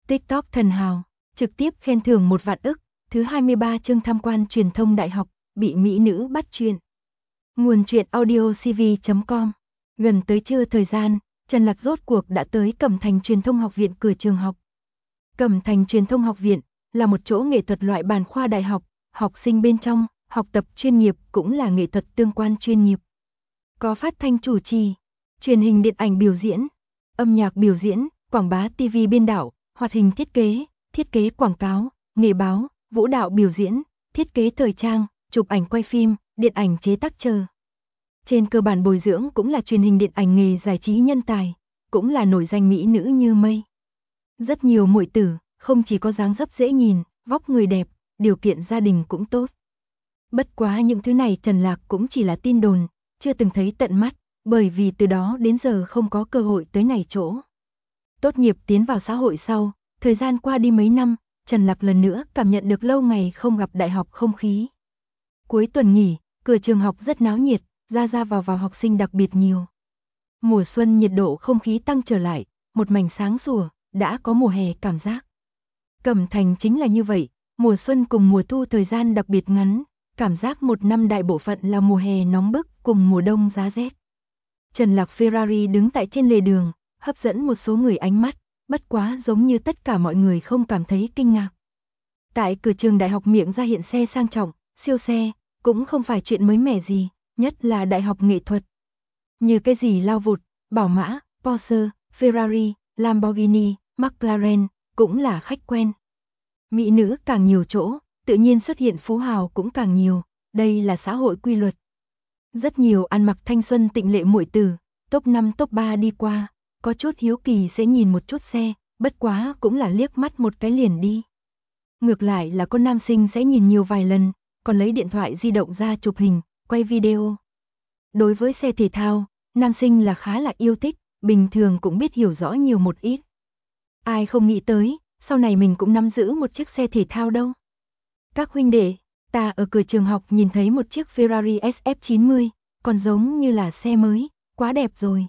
TikTok thần hào, trực tiếp khen thưởng 1 vạn ức, thứ 23 chương tham quan truyền thông đại học, bị mỹ nữ bắt chuyện. Nguồn truyện audio cv.com. Gần tới trưa thời gian, Trần Lạc rốt cuộc đã tới Cẩm Thành Truyền thông học viện cửa trường học. Cẩm Thành Truyền thông học viện là một chỗ nghệ thuật loại bản khoa đại học, học sinh bên trong, học tập chuyên nghiệp cũng là nghệ thuật tương quan chuyên nghiệp. Có phát thanh chủ trì, truyền hình điện ảnh biểu diễn, âm nhạc biểu diễn, quảng bá TV biên đạo, hoạt hình thiết kế quảng cáo, nghề báo, vũ đạo biểu diễn, thiết kế thời trang, chụp ảnh quay phim, điện ảnh chế tác chờ. Trên cơ bản bồi dưỡng cũng là truyền hình điện ảnh nghề giải trí nhân tài, cũng là nổi danh mỹ nữ như mây. Rất nhiều muội tử, không chỉ có dáng dấp dễ nhìn, vóc người đẹp, điều kiện gia đình cũng tốt. Bất quá những thứ này Trần Lạc cũng chỉ là tin đồn, chưa từng thấy tận mắt, bởi vì từ đó đến giờ không có cơ hội tới này chỗ. Tốt nghiệp tiến vào xã hội sau, thời gian qua đi mấy năm, Trần Lạc lần nữa cảm nhận được lâu ngày không gặp đại học không khí. Cuối tuần nghỉ, cửa trường học rất náo nhiệt, ra vào học sinh đặc biệt nhiều. Mùa xuân nhiệt độ không khí tăng trở lại, một mảnh sáng sủa, đã có mùa hè cảm giác. Cẩm Thành chính là như vậy, mùa xuân cùng mùa thu thời gian đặc biệt ngắn, cảm giác một năm đại bộ phận là mùa hè nóng bức cùng mùa đông giá rét. Trần Lạc Ferrari đứng tại trên lề đường, hấp dẫn một số người ánh mắt, bất quá giống như tất cả mọi người không cảm thấy kinh ngạc. Tại cửa trường đại học miệng ra hiện xe sang trọng, siêu xe, cũng không phải chuyện mới mẻ gì, nhất là đại học nghệ thuật. Như cái gì lao vụt, Bảo Mã, Porsche, Ferrari, Lamborghini, McLaren, cũng là khách quen. Mỹ nữ càng nhiều chỗ, tự nhiên xuất hiện phú hào cũng càng nhiều, đây là xã hội quy luật. Rất nhiều ăn mặc thanh xuân tịnh lệ muội tử, top 5 top 3 đi qua, có chút hiếu kỳ sẽ nhìn một chút xe, bất quá cũng là liếc mắt một cái liền đi. Ngược lại là có nam sinh sẽ nhìn nhiều vài lần, còn lấy điện thoại di động ra chụp hình, quay video. Đối với xe thể thao, nam sinh là khá là yêu thích, bình thường cũng biết hiểu rõ nhiều một ít. Ai không nghĩ tới, sau này mình cũng nắm giữ một chiếc xe thể thao đâu. Các huynh đệ, ta ở cửa trường học nhìn thấy một chiếc Ferrari SF90, còn giống như là xe mới, quá đẹp rồi.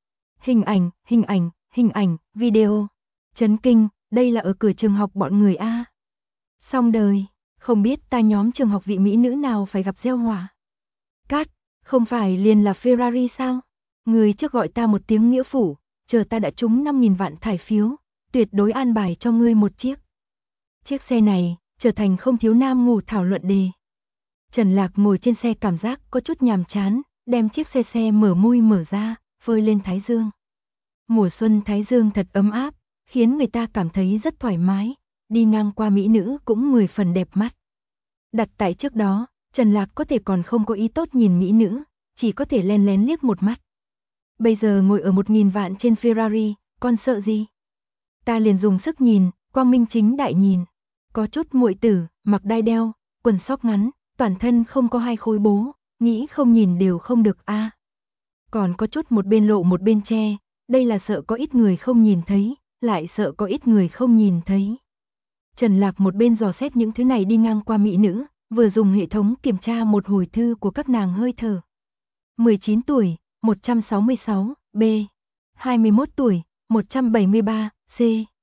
Hình ảnh, video. Chấn kinh, đây là ở cửa trường học bọn người A. Xong đời, không biết ta nhóm trường học vị mỹ nữ nào phải gặp gieo họa. Cát, không phải liền là Ferrari sao? Người trước gọi ta một tiếng nghĩa phủ, chờ ta đã trúng 5.000 vạn thải phiếu, tuyệt đối an bài cho ngươi một chiếc. Chiếc xe này, trở thành không thiếu nam ngủ thảo luận đề. Trần Lạc ngồi trên xe cảm giác có chút nhàm chán, đem chiếc xe mở mui mở ra, phơi lên thái dương. Mùa xuân thái dương thật ấm áp, khiến người ta cảm thấy rất thoải mái, đi ngang qua mỹ nữ cũng 10 phần đẹp mắt. Đặt tại trước đó, Trần Lạc có thể còn không có ý tốt nhìn mỹ nữ, chỉ có thể len lén liếc một mắt. Bây giờ ngồi ở 1.000 vạn trên Ferrari, con sợ gì? Ta liền dùng sức nhìn, quang minh chính đại nhìn. Có chút muội tử, mặc đai đeo, quần sóc ngắn, toàn thân không có hai khối bố, nghĩ không nhìn đều không được a. Còn có chút một bên lộ một bên che, đây là sợ có ít người không nhìn thấy, lại sợ có ít người không nhìn thấy. Trần Lạc một bên dò xét những thứ này đi ngang qua mỹ nữ, vừa dùng hệ thống kiểm tra một hồi thư của các nàng hơi thở. 19 tuổi, 166, B. 21 tuổi, 173, C.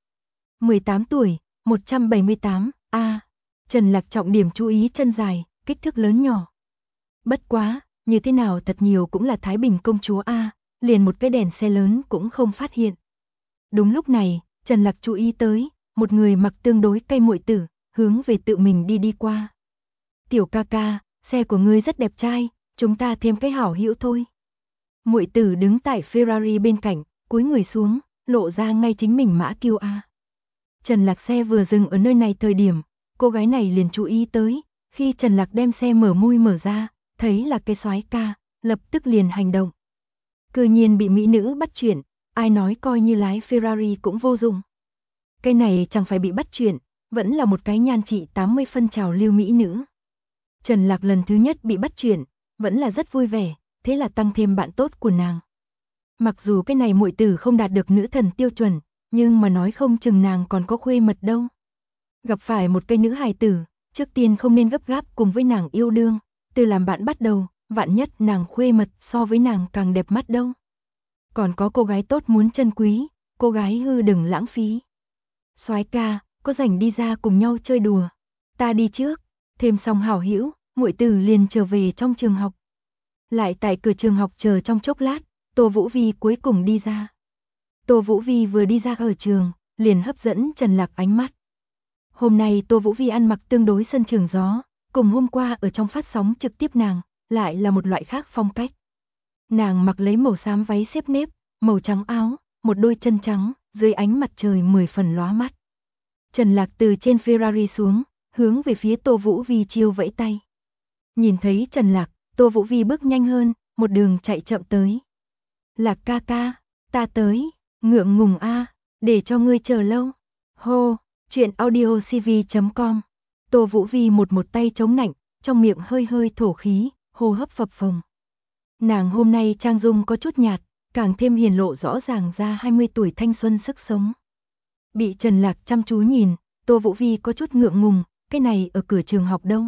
18 tuổi, 178, A. Trần Lạc trọng điểm chú ý chân dài, kích thước lớn nhỏ. Bất quá, như thế nào thật nhiều cũng là Thái Bình công chúa A, liền một cái đèn xe lớn cũng không phát hiện. Đúng lúc này, Trần Lạc chú ý tới, một người mặc tương đối cay muội tử, hướng về tự mình đi qua. Tiểu ca ca, xe của ngươi rất đẹp trai, chúng ta thêm cái hảo hữu thôi. Muội tử đứng tại Ferrari bên cạnh, cúi người xuống, lộ ra ngay chính mình mã kiêu A. Trần Lạc xe vừa dừng ở nơi này thời điểm, cô gái này liền chú ý tới, khi Trần Lạc đem xe mở mui mở ra, thấy là cái soái ca, lập tức liền hành động. Cư nhiên bị mỹ nữ bắt chuyện, ai nói coi như lái Ferrari cũng vô dụng. Cái này chẳng phải bị bắt chuyện, vẫn là một cái nhan trị 80 phân trào lưu mỹ nữ. Trần Lạc lần thứ nhất bị bắt chuyện, vẫn là rất vui vẻ, thế là tăng thêm bạn tốt của nàng. Mặc dù cái này muội tử không đạt được nữ thần tiêu chuẩn, nhưng mà nói không chừng nàng còn có khuê mật đâu. Gặp phải một cái nữ hài tử, trước tiên không nên gấp gáp cùng với nàng yêu đương, từ làm bạn bắt đầu, vạn nhất nàng khuê mật so với nàng càng đẹp mắt đâu. Còn có cô gái tốt muốn trân quý, cô gái hư đừng lãng phí. Soái ca, có rảnh đi ra cùng nhau chơi đùa. Ta đi trước. Thêm xong hảo hữu, muội tử liền trở về trong trường học. Lại tại cửa trường học chờ trong chốc lát, Tô Vũ Vi cuối cùng đi ra. Tô Vũ Vi vừa đi ra ở trường, liền hấp dẫn Trần Lạc ánh mắt. Hôm nay Tô Vũ Vi ăn mặc tương đối sân trường gió, cùng hôm qua ở trong phát sóng trực tiếp nàng, lại là một loại khác phong cách. Nàng mặc lấy màu xám váy xếp nếp, màu trắng áo, một đôi chân trắng, dưới ánh mặt trời 10 phần lóa mắt. Trần Lạc từ trên Ferrari xuống, hướng về phía Tô Vũ Vi chiêu vẫy tay. Nhìn thấy Trần Lạc, Tô Vũ Vi bước nhanh hơn, một đường chạy chậm tới. Lạc ca ca, ta tới, ngượng ngùng a, để cho ngươi chờ lâu. Hô, chuyện audiocv.com. Tô Vũ Vi một tay chống nạnh, trong miệng hơi hơi thổ khí, hô hấp phập phồng. Nàng hôm nay trang dung có chút nhạt, càng thêm hiển lộ rõ ràng ra 20 tuổi thanh xuân sức sống. Bị Trần Lạc chăm chú nhìn, Tô Vũ Vi có chút ngượng ngùng, cái này ở cửa trường học đâu.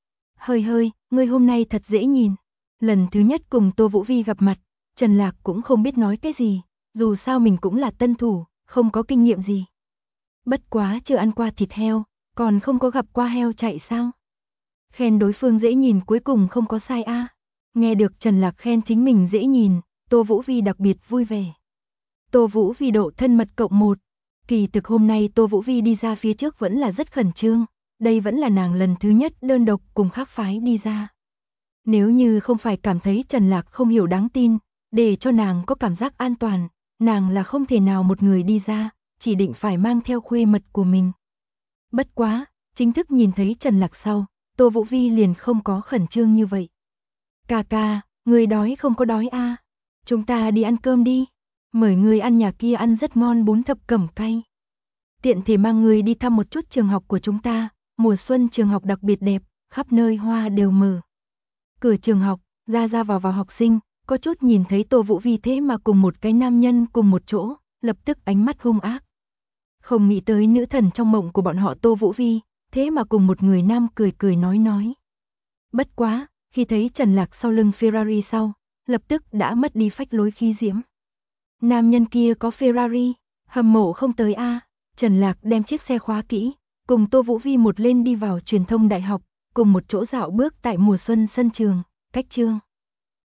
Hơi, ngươi hôm nay thật dễ nhìn. Lần thứ nhất cùng Tô Vũ Vi gặp mặt, Trần Lạc cũng không biết nói cái gì, dù sao mình cũng là tân thủ, không có kinh nghiệm gì. Bất quá chưa ăn qua thịt heo, còn không có gặp qua heo chạy sao. Khen đối phương dễ nhìn cuối cùng không có sai a. Nghe được Trần Lạc khen chính mình dễ nhìn, Tô Vũ Vi đặc biệt vui vẻ. Tô Vũ Vi độ thân mật cộng 1. Kỳ thực hôm nay Tô Vũ Vi đi ra phía trước vẫn là rất khẩn trương, đây vẫn là nàng lần thứ nhất đơn độc cùng khác phái đi ra. Nếu như không phải cảm thấy Trần Lạc không hiểu đáng tin, để cho nàng có cảm giác an toàn, nàng là không thể nào một người đi ra, chỉ định phải mang theo khuê mật của mình. Bất quá, chính thức nhìn thấy Trần Lạc sau, Tô Vũ Vi liền không có khẩn trương như vậy. Ca ca, người đói không có đói a? Chúng ta đi ăn cơm đi. Mời người ăn nhà kia ăn rất ngon bún thập cẩm cay. Tiện thể mang người đi thăm một chút trường học của chúng ta, mùa xuân trường học đặc biệt đẹp, khắp nơi hoa đều mở. Cửa trường học, ra vào học sinh, có chút nhìn thấy Tô Vũ Vi thế mà cùng một cái nam nhân cùng một chỗ, lập tức ánh mắt hung ác. Không nghĩ tới nữ thần trong mộng của bọn họ Tô Vũ Vi, thế mà cùng một người nam cười nói. Bất quá, khi thấy Trần Lạc sau lưng Ferrari sau, lập tức đã mất đi phách lối khí diễm. Nam nhân kia có Ferrari, hâm mộ không tới a. Trần Lạc đem chiếc xe khóa kỹ, cùng Tô Vũ Vi một lên đi vào truyền thông đại học, cùng một chỗ dạo bước tại mùa xuân sân trường, cách trường.